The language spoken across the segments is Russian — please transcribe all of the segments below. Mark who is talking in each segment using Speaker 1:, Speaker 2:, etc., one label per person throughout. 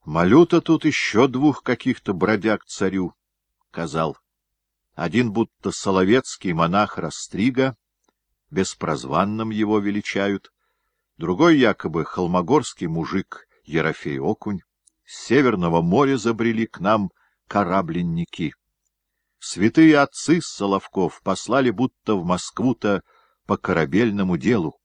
Speaker 1: Малюта тут еще двух каких-то бродяг царю казал. Один будто соловецкий монах Растрига, беспрозванным его величают, другой якобы холмогорский мужик Ерофей Окунь. С Северного моря забрели к нам корабленники. Святые отцы Соловков послали будто в Москву-то по корабельному делу.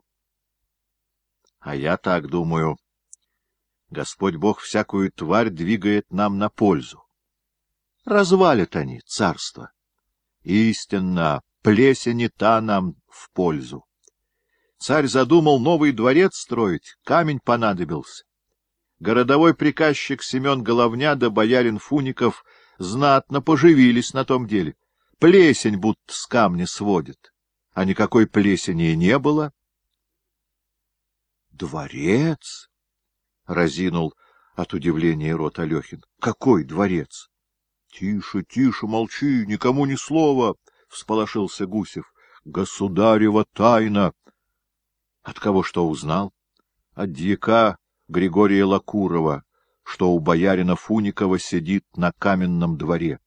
Speaker 1: А я так думаю, Господь Бог всякую тварь двигает нам на пользу. Развалят они царство. Истинно, плесень и та нам в пользу. Царь задумал новый дворец строить, камень понадобился. Городовой приказчик Семен Головня да боярин Фуников знатно поживились на том деле. Плесень будто с камня сводит, а никакой плесени и не было. — Дворец? — разинул от удивления рот Алехин. — Какой дворец? — Тише, тише, молчи, никому ни слова, — всполошился Гусев. — Государева тайна. — От кого что узнал? — От дьяка Григория Лакурова, что у боярина Фуникова сидит на каменном дворе.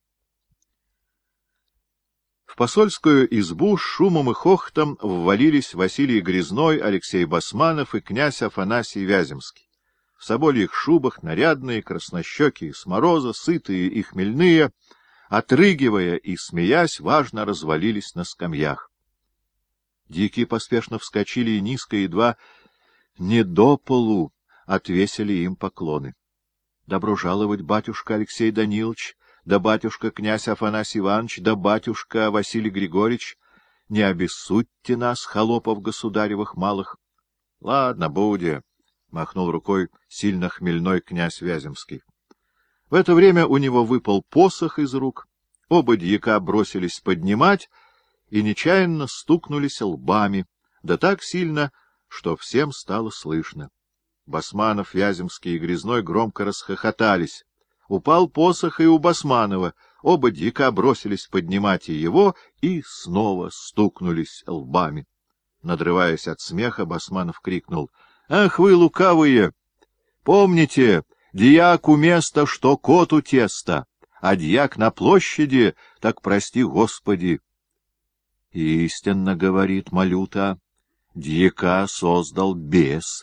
Speaker 1: В посольскую избу с шумом и хохотом ввалились Василий Грязной, Алексей Басманов и князь Афанасий Вяземский. В собольих шубах, нарядные, краснощекие с мороза, сытые и хмельные, отрыгивая и смеясь, важно развалились на скамьях. Дьяки поспешно вскочили и низко, едва не до полу, отвесили им поклоны. — Добро жаловать, батюшка Алексей Данилович, да батюшка князь Афанасий Иванович, да батюшка Василий Григорьевич, не обессудьте нас, холопов государевых малых. — Ладно, буде, — махнул рукой сильно хмельной князь Вяземский. В это время у него выпал посох из рук, оба дьяка бросились поднимать и нечаянно стукнулись лбами, да так сильно, что всем стало слышно. Басманов, Вяземский и Грязной громко расхохотались. Упал посох и у Басманова, оба дьяка бросились поднимать и его, и снова стукнулись лбами. Надрываясь от смеха, Басманов крикнул: — Ах вы, лукавые! Помните, дьяк у места, что кот у теста, а дьяк на площади, так прости Господи. — Истинно, — говорит Малюта, — дьяка создал бес.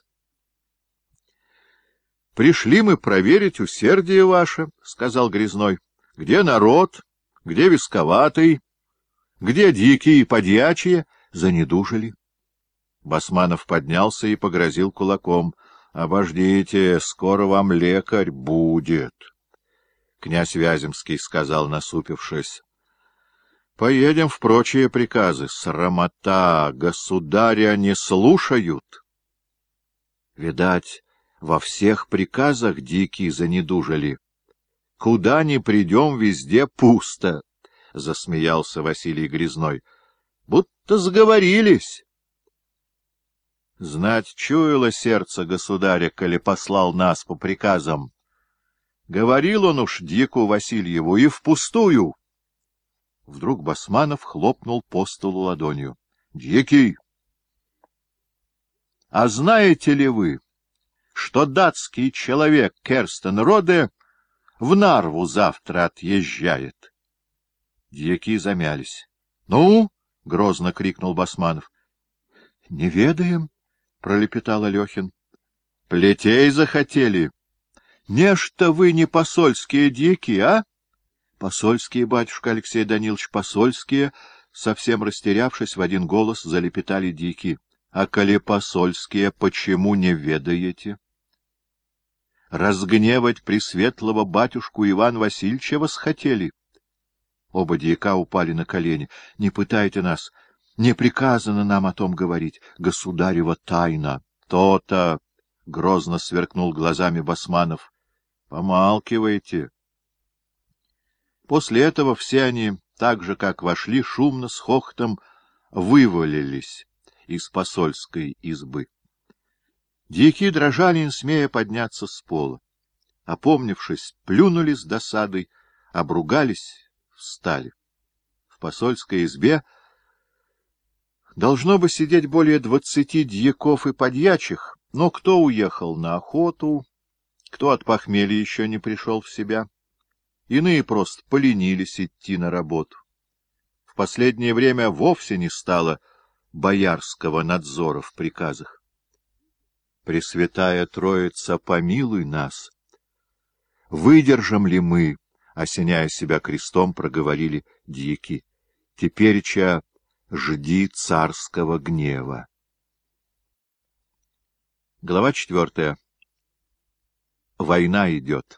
Speaker 1: — Пришли мы проверить усердие ваше, — сказал Грязной. — Где народ, где висковатый, где дикие и подьячие занедужили. Басманов поднялся и погрозил кулаком. — Обождите, скоро вам лекарь будет. Князь Вяземский сказал, насупившись: — Поедем в прочие приказы. Срамота! Государя не слушают. Видать, во всех приказах дикие занедужили. Куда ни придем, везде пусто, — засмеялся Василий Грязной. — Будто сговорились. Знать чуяло сердце государя, коли послал нас по приказам. Говорил он уж дьяку Васильеву и впустую. Вдруг Басманов хлопнул по столу ладонью. — Дьяки! А знаете ли вы, что датский человек Керстен Роде в Нарву завтра отъезжает? Дьяки замялись. — Ну? — грозно крикнул Басманов. — Не ведаем, — пролепетал Алехин. — Плетей захотели. — Нечто вы не посольские дьяки, а? — Посольские, батюшка Алексей Данилович, посольские, — совсем растерявшись, в один голос залепетали дьяки. — А коли посольские, почему не ведаете? Разгневать пресветлого батюшку Ивана Васильевича восхотели. Оба дьяка упали на колени. — Не пытайте нас, не приказано нам о том говорить. Государева тайна. То-то! — грозно сверкнул глазами Басманов. — Помалкивайте. После этого все они, так же, как вошли, шумно, с хохотом вывалились из посольской избы. Дьяки дрожали, не смея подняться с пола. Опомнившись, плюнули с досадой, обругались, встали. В посольской избе должно бы сидеть более 20 дьяков и подьячих, но кто уехал на охоту, кто от похмелья еще не пришел в себя, иные просто поленились идти на работу. В последнее время вовсе не стало боярского надзора в приказах. Пресвятая Троица, помилуй нас! Выдержим ли мы, осеняя себя крестом, проговорили дьяки, тепереча жди царского гнева. Глава 4. Война идет.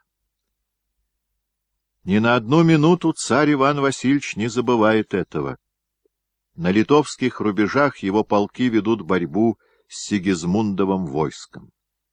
Speaker 1: Ни на одну минуту царь Иван Васильевич не забывает этого. На литовских рубежах его полки ведут борьбу с Сигизмундовым войском.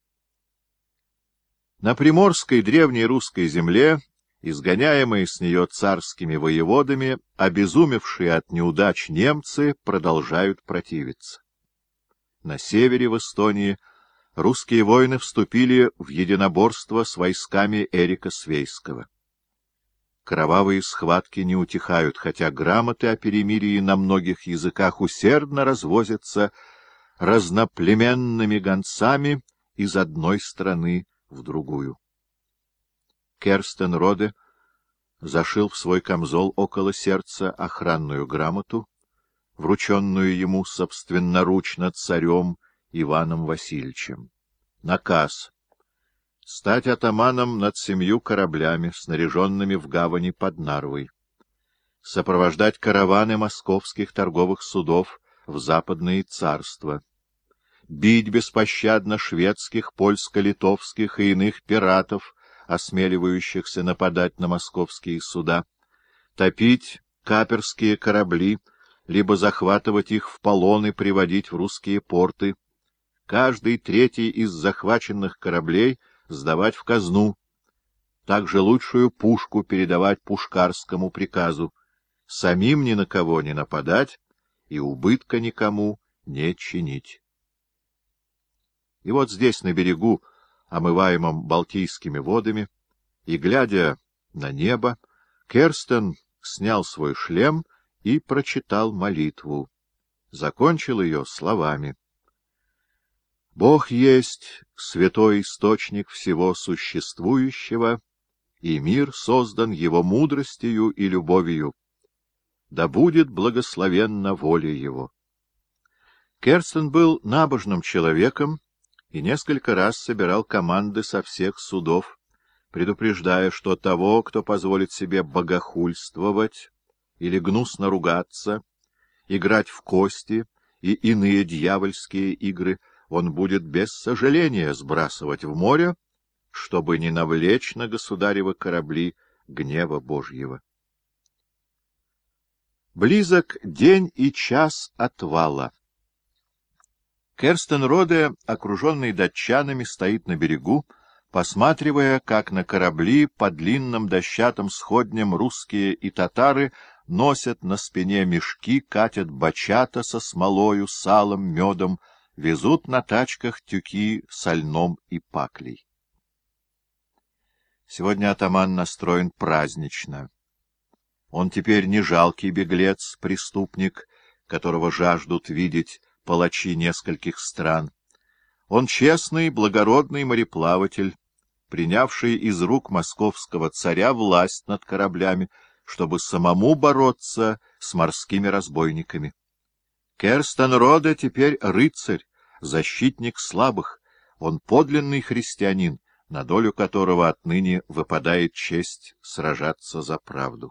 Speaker 1: На приморской древней русской земле, изгоняемые с нее царскими воеводами, обезумевшие от неудач немцы продолжают противиться. На севере, в Эстонии, русские воины вступили в единоборство с войсками Эрика Свейского. Кровавые схватки не утихают, хотя грамоты о перемирии на многих языках усердно развозятся разноплеменными гонцами из одной страны в другую. Керстенроде зашил в свой камзол около сердца охранную грамоту, врученную ему собственноручно царем Иваном Васильевичем. Наказ стать атаманом над 7 кораблями, снаряженными в гавани под Нарвой, сопровождать караваны московских торговых судов в западные царства, бить беспощадно шведских, польско-литовских и иных пиратов, осмеливающихся нападать на московские суда, топить каперские корабли, либо захватывать их в полон и приводить в русские порты, каждый третий из захваченных кораблей сдавать в казну, также лучшую пушку передавать пушкарскому приказу, самим ни на кого не нападать и убытка никому не чинить. И вот здесь, на берегу, омываемом Балтийскими водами, и, глядя на небо, Керстен снял свой шлем и прочитал молитву. Закончил ее словами: «Бог есть святой источник всего существующего, и мир создан его мудростью и любовью. Да будет благословенна воля его». Керстен был набожным человеком и несколько раз собирал команды со всех судов, предупреждая, что того, кто позволит себе богохульствовать или гнусно ругаться, играть в кости и иные дьявольские игры, он будет без сожаления сбрасывать в море, чтобы не навлечь на государевы корабли гнева Божьего. Близок день и час отвала. Керстенроде, окруженный датчанами, стоит на берегу, посматривая, как на корабли по длинным дощатым сходням русские и татары носят на спине мешки, катят бачата со смолою, салом, медом, везут на тачках тюки со льном и паклей. Сегодня атаман настроен празднично. Он теперь не жалкий беглец, преступник, которого жаждут видеть палачи нескольких стран. Он честный, благородный мореплаватель, принявший из рук московского царя власть над кораблями, чтобы самому бороться с морскими разбойниками. Керстенроде теперь рыцарь, защитник слабых, он подлинный христианин, на долю которого отныне выпадает честь сражаться за правду.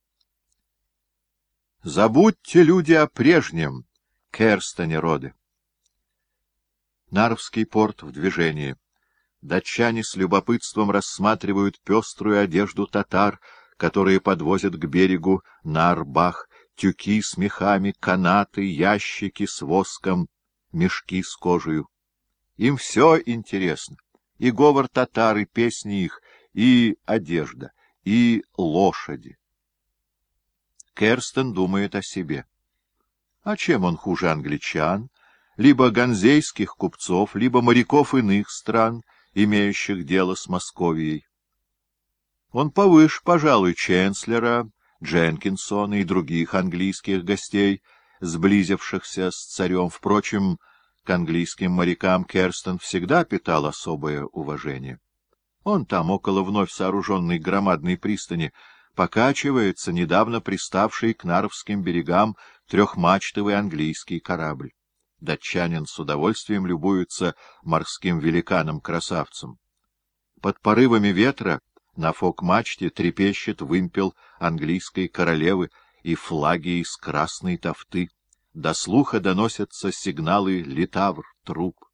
Speaker 1: Забудьте, люди, о прежнем, Керстенроде. Нарвский порт в движении. Датчане с любопытством рассматривают пеструю одежду татар, которые подвозят к берегу на Арбах тюки с мехами, канаты, ящики с воском, мешки с кожею. Им все интересно. И говор татар, и песни их, и одежда, и лошади. Керстен думает о себе. А чем он хуже англичан, либо ганзейских купцов, либо моряков иных стран, имеющих дело с Московией? Он повыше, пожалуй, Ченслера, Дженкинсона и других английских гостей, сблизившихся с царем. Впрочем, к английским морякам Керстен всегда питал особое уважение. Он там, около вновь сооруженной громадной пристани, покачивается недавно приставший к Нарвским берегам трехмачтовый английский корабль. Датчанин с удовольствием любуется морским великаном-красавцем. Под порывами ветра на фок-мачте трепещет вымпел английской королевы и флаги из красной тафты. До слуха доносятся сигналы «Литавр», «Труп».